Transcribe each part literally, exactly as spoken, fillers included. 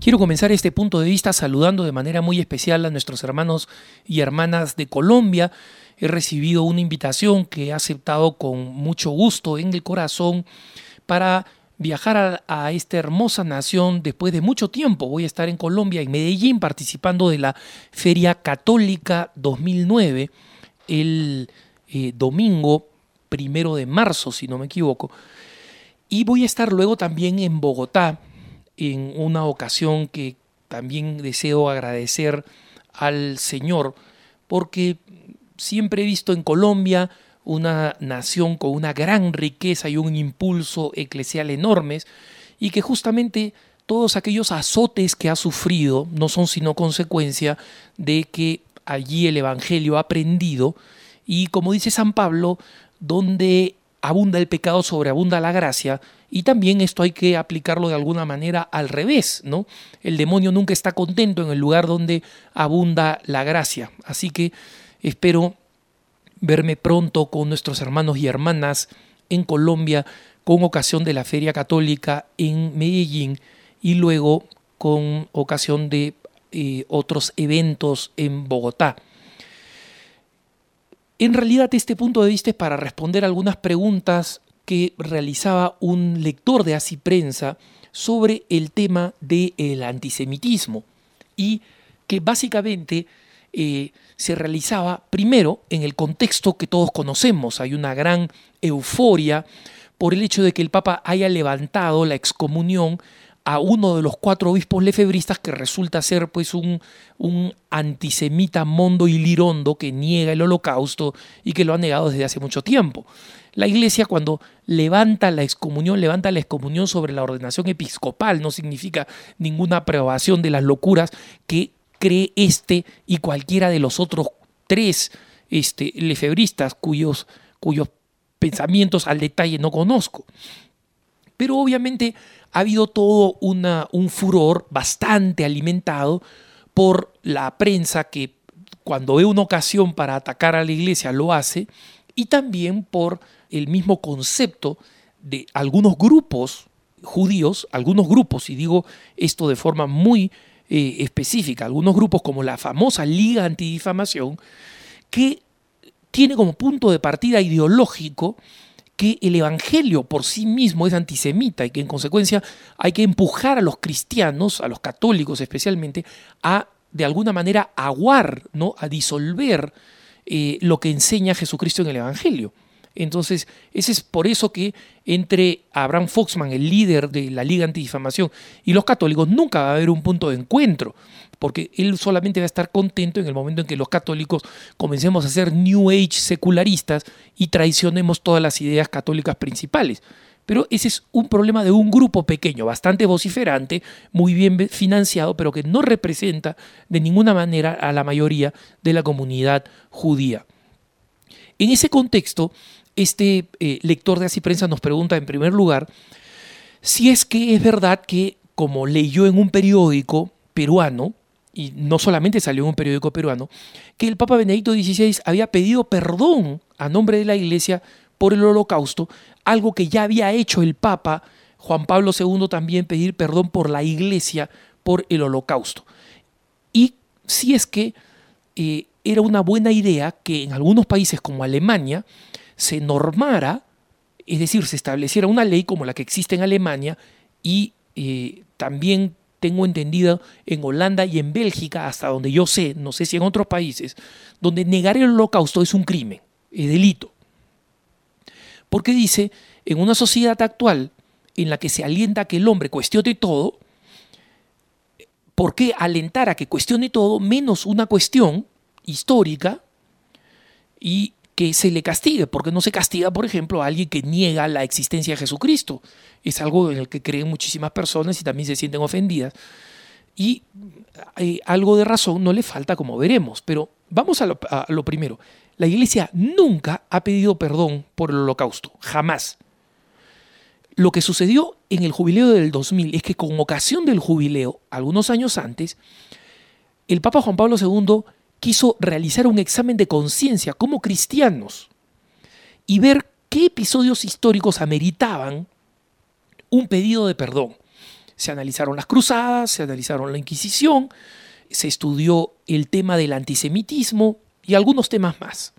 Quiero comenzar este punto de vista saludando de manera muy especial a nuestros hermanos y hermanas de Colombia. He recibido una invitación que he aceptado con mucho gusto en el corazón para viajar a, a esta hermosa nación después de mucho tiempo. Voy a estar en Colombia, en Medellín, participando de la Feria Católica dos mil nueve, el eh, domingo primero de marzo, si no me equivoco. Y voy a estar luego también en Bogotá, en una ocasión que también deseo agradecer al Señor, porque siempre he visto en Colombia una nación con una gran riqueza y un impulso eclesial enormes, y que justamente todos aquellos azotes que ha sufrido no son sino consecuencia de que allí el Evangelio ha prendido, y como dice San Pablo, donde abunda el pecado, sobreabunda la gracia. Y también esto hay que aplicarlo de alguna manera al revés, ¿no? El demonio nunca está contento en el lugar donde abunda la gracia. Así que espero verme pronto con nuestros hermanos y hermanas en Colombia con ocasión de la Feria Católica en Medellín y luego con ocasión de eh, otros eventos en Bogotá. En realidad este punto de vista es para responder algunas preguntas que realizaba un lector de Así Prensa sobre el tema del antisemitismo, y que básicamente eh, se realizaba primero en el contexto que todos conocemos. Hay una gran euforia por el hecho de que el Papa haya levantado la excomunión a uno de los cuatro obispos lefebristas, que resulta ser pues un, un antisemita mondo y lirondo que niega el holocausto y que lo ha negado desde hace mucho tiempo. La Iglesia, cuando levanta la excomunión, levanta la excomunión sobre la ordenación episcopal. No significa ninguna aprobación de las locuras que cree este y cualquiera de los otros tres este, lefebristas cuyos, cuyos pensamientos al detalle no conozco. Pero obviamente ha habido todo una, un furor bastante alimentado por la prensa, que cuando ve una ocasión para atacar a la Iglesia lo hace, y también por el mismo concepto de algunos grupos judíos, algunos grupos, y digo esto de forma muy eh, específica, algunos grupos como la famosa Liga Antidifamación, que tiene como punto de partida ideológico que el Evangelio por sí mismo es antisemita y que en consecuencia hay que empujar a los cristianos, a los católicos especialmente, a de alguna manera aguar, ¿no? a disolver eh, lo que enseña Jesucristo en el Evangelio. Entonces, ese es por eso que entre Abraham Foxman, el líder de la Liga Antidifamación, y los católicos nunca va a haber un punto de encuentro, porque él solamente va a estar contento en el momento en que los católicos comencemos a ser New Age secularistas y traicionemos todas las ideas católicas principales. Pero ese es un problema de un grupo pequeño, bastante vociferante, muy bien financiado, pero que no representa de ninguna manera a la mayoría de la comunidad judía. En ese contexto, este eh, lector de Así Prensa nos pregunta en primer lugar si es que es verdad que, como leyó en un periódico peruano, y no solamente salió en un periódico peruano, que el Papa Benedicto dieciséis había pedido perdón a nombre de la Iglesia por el Holocausto, algo que ya había hecho el Papa Juan Pablo segundo también, pedir perdón por la Iglesia por el Holocausto. Y si es que eh, era una buena idea que en algunos países como Alemania se normara, es decir, se estableciera una ley como la que existe en Alemania, y eh, también tengo entendido en Holanda y en Bélgica, hasta donde yo sé, no sé si en otros países, donde negar el Holocausto es un crimen, es delito. Porque dice, en una sociedad actual en la que se alienta a que el hombre cuestione todo, ¿por qué alentar a que cuestione todo menos una cuestión histórica y que se le castigue? Porque no se castiga, por ejemplo, a alguien que niega la existencia de Jesucristo. Es algo en el que creen muchísimas personas y también se sienten ofendidas. Y eh, algo de razón no le falta, como veremos. Pero vamos a lo, a lo primero. La Iglesia nunca ha pedido perdón por el Holocausto. Jamás. Lo que sucedió en el jubileo del dos mil es que, con ocasión del jubileo, algunos años antes, el Papa Juan Pablo segundo quiso realizar un examen de conciencia como cristianos y ver qué episodios históricos ameritaban un pedido de perdón. Se analizaron las cruzadas, se analizaron la Inquisición, se estudió el tema del antisemitismo y algunos temas más.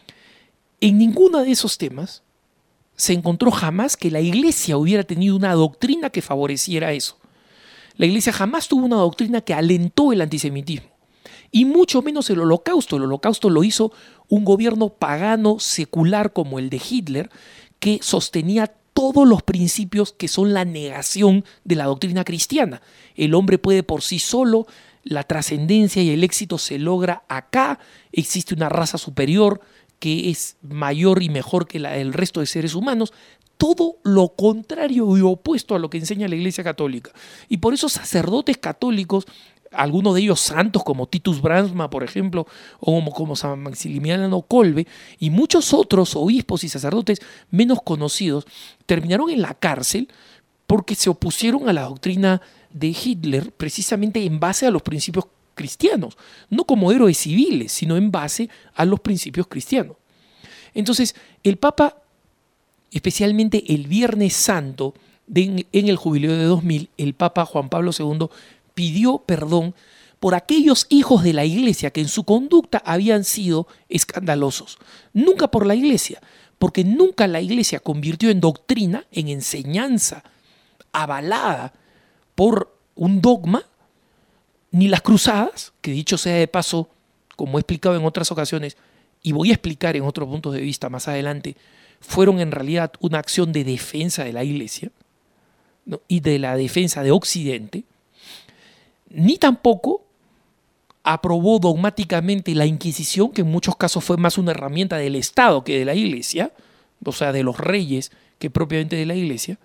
En ninguno de esos temas se encontró jamás que la Iglesia hubiera tenido una doctrina que favoreciera eso. La Iglesia jamás tuvo una doctrina que alentó el antisemitismo, y mucho menos el Holocausto. El Holocausto lo hizo un gobierno pagano secular como el de Hitler, que sostenía todos los principios que son la negación de la doctrina cristiana. El hombre puede por sí solo, la trascendencia y el éxito se logra acá, existe una raza superior que es mayor y mejor que la del resto de seres humanos. Todo lo contrario y opuesto a lo que enseña la Iglesia Católica. Y por eso sacerdotes católicos, algunos de ellos santos como Titus Brandsma, por ejemplo, o como, como San Maximiliano Kolbe, y muchos otros obispos y sacerdotes menos conocidos, terminaron en la cárcel porque se opusieron a la doctrina de Hitler precisamente en base a los principios cristianos, no como héroes civiles, sino en base a los principios cristianos. Entonces, el Papa, especialmente el Viernes Santo, de, en el jubileo de dos mil, el Papa Juan Pablo segundo pidió perdón por aquellos hijos de la Iglesia que en su conducta habían sido escandalosos. Nunca por la Iglesia, porque nunca la Iglesia convirtió en doctrina, en enseñanza avalada por un dogma, ni las cruzadas, que dicho sea de paso, como he explicado en otras ocasiones, y voy a explicar en otros puntos de vista más adelante, fueron en realidad una acción de defensa de la Iglesia, ¿no? Y de la defensa de Occidente, ni tampoco aprobó dogmáticamente la Inquisición, que en muchos casos fue más una herramienta del Estado que de la Iglesia, o sea, de los reyes que propiamente de la Iglesia,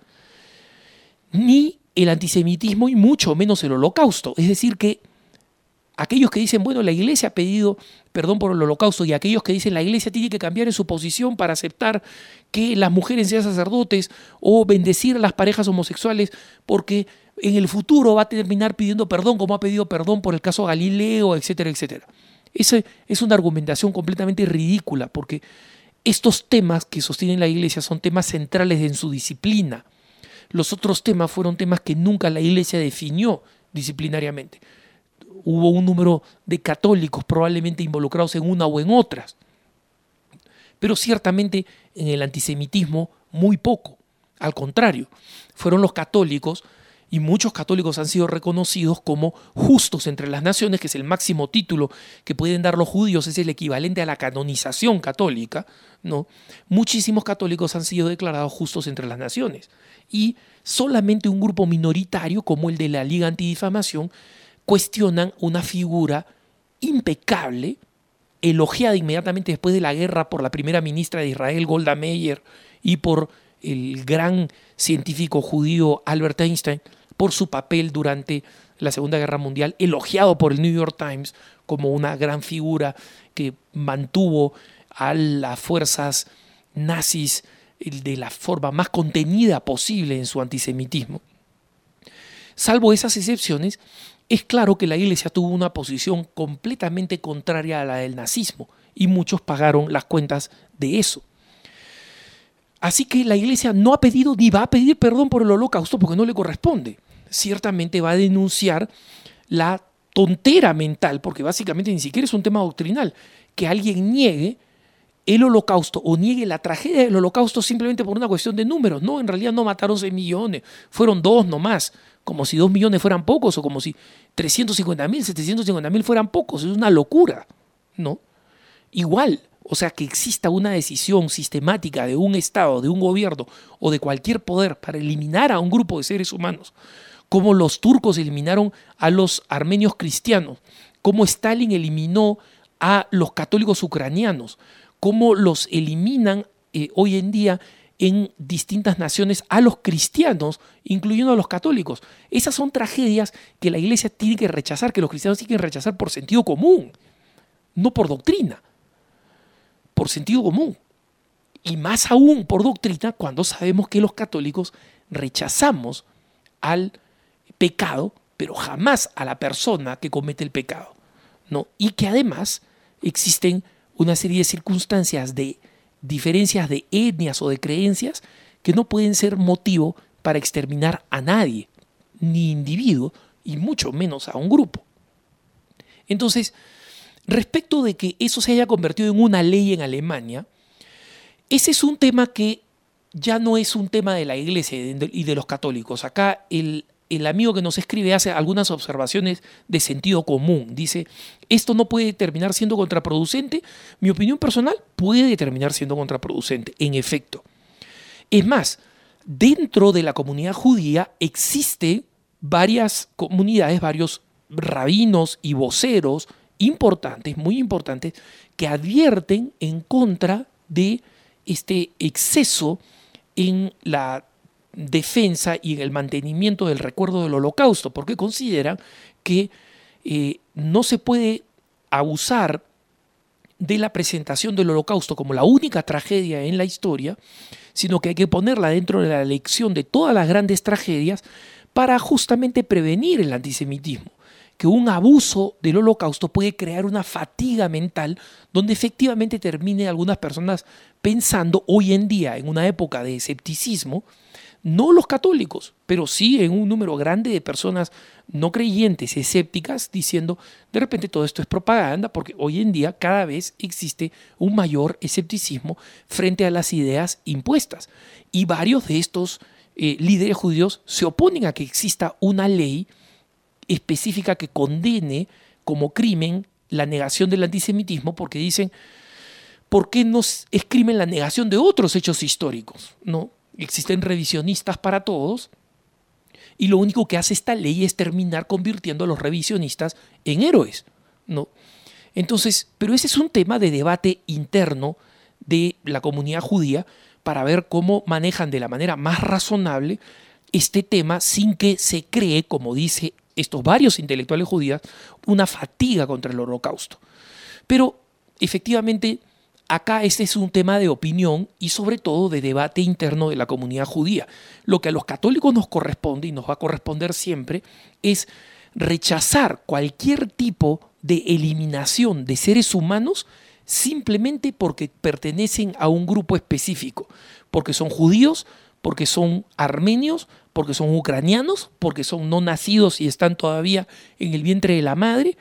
ni el antisemitismo y mucho menos el Holocausto. Es decir, que aquellos que dicen, bueno, la Iglesia ha pedido perdón por el Holocausto, y aquellos que dicen la Iglesia tiene que cambiar en su posición para aceptar que las mujeres sean sacerdotes o bendecir a las parejas homosexuales porque en el futuro va a terminar pidiendo perdón como ha pedido perdón por el caso Galileo, etcétera, etcétera. Esa es una argumentación completamente ridícula, porque estos temas que sostienen la Iglesia son temas centrales en su disciplina. Los otros temas fueron temas que nunca la Iglesia definió disciplinariamente. Hubo un número de católicos probablemente involucrados en una o en otras, pero ciertamente en el antisemitismo muy poco. Al contrario, fueron los católicos, y muchos católicos han sido reconocidos como justos entre las naciones, que es el máximo título que pueden dar los judíos, es el equivalente a la canonización católica, ¿no? Muchísimos católicos han sido declarados justos entre las naciones, y solamente un grupo minoritario como el de la Liga Antidifamación cuestionan una figura impecable, elogiada inmediatamente después de la guerra por la primera ministra de Israel, Golda Meir, y por el gran científico judío Albert Einstein, por su papel durante la Segunda Guerra Mundial, elogiado por el New York Times como una gran figura que mantuvo a las fuerzas nazis de la forma más contenida posible en su antisemitismo. Salvo esas excepciones, es claro que la Iglesia tuvo una posición completamente contraria a la del nazismo, y muchos pagaron las cuentas de eso. Así que la Iglesia no ha pedido ni va a pedir perdón por el Holocausto porque no le corresponde. Ciertamente va a denunciar la tontera mental, porque básicamente ni siquiera es un tema doctrinal, que alguien niegue el Holocausto o niegue la tragedia del Holocausto simplemente por una cuestión de números. No, en realidad no mataron seis millones, fueron dos nomás, como si dos millones fueran pocos o como si trescientos cincuenta mil, setecientos cincuenta mil fueran pocos. Es una locura, ¿no? Igual, o sea, que exista una decisión sistemática de un Estado, de un gobierno o de cualquier poder para eliminar a un grupo de seres humanos, como los turcos eliminaron a los armenios cristianos, como Stalin eliminó a los católicos ucranianos, como los eliminan eh, hoy en día en distintas naciones a los cristianos, incluyendo a los católicos. Esas son tragedias que la Iglesia tiene que rechazar, que los cristianos tienen que rechazar por sentido común, no por doctrina, por sentido común. Y más aún por doctrina cuando sabemos que los católicos rechazamos al pecado, pero jamás a la persona que comete el pecado, ¿no? Y que además existen una serie de circunstancias de diferencias de etnias o de creencias que no pueden ser motivo para exterminar a nadie, ni individuo, y mucho menos a un grupo. Entonces, respecto de que eso se haya convertido en una ley en Alemania, ese es un tema que ya no es un tema de la Iglesia y de los católicos. Acá el, el amigo que nos escribe hace algunas observaciones de sentido común. Dice, esto no puede terminar siendo contraproducente. Mi opinión personal puede terminar siendo contraproducente, en efecto. Es más, dentro de la comunidad judía existe varias comunidades, varios rabinos y voceros importantes, muy importantes, que advierten en contra de este exceso en la defensa y en el mantenimiento del recuerdo del Holocausto, porque consideran que eh, no se puede abusar de la presentación del Holocausto como la única tragedia en la historia, sino que hay que ponerla dentro de la lección de todas las grandes tragedias para justamente prevenir el antisemitismo, que un abuso del Holocausto puede crear una fatiga mental donde efectivamente termine algunas personas pensando hoy en día, en una época de escepticismo, no los católicos, pero sí en un número grande de personas no creyentes, escépticas, diciendo de repente todo esto es propaganda, porque hoy en día cada vez existe un mayor escepticismo frente a las ideas impuestas. Y varios de estos eh, líderes judíos se oponen a que exista una ley específica que condene como crimen la negación del antisemitismo, porque dicen, ¿por qué no es crimen la negación de otros hechos históricos? ¿No? Existen revisionistas para todos y lo único que hace esta ley es terminar convirtiendo a los revisionistas en héroes, ¿no? Entonces, pero ese es un tema de debate interno de la comunidad judía para ver cómo manejan de la manera más razonable este tema sin que se cree, como dice estos varios intelectuales judíos, una fatiga contra el Holocausto. Pero efectivamente acá este es un tema de opinión y sobre todo de debate interno de la comunidad judía. Lo que a los católicos nos corresponde y nos va a corresponder siempre es rechazar cualquier tipo de eliminación de seres humanos simplemente porque pertenecen a un grupo específico, porque son judíos, porque son armenios, porque son ucranianos, porque son no nacidos y están todavía en el vientre de la madre.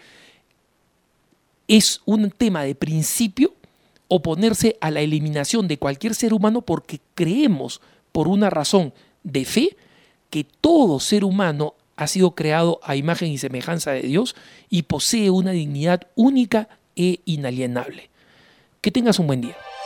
Es un tema de principio oponerse a la eliminación de cualquier ser humano porque creemos, por una razón de fe, que todo ser humano ha sido creado a imagen y semejanza de Dios y posee una dignidad única e inalienable. Que tengas un buen día.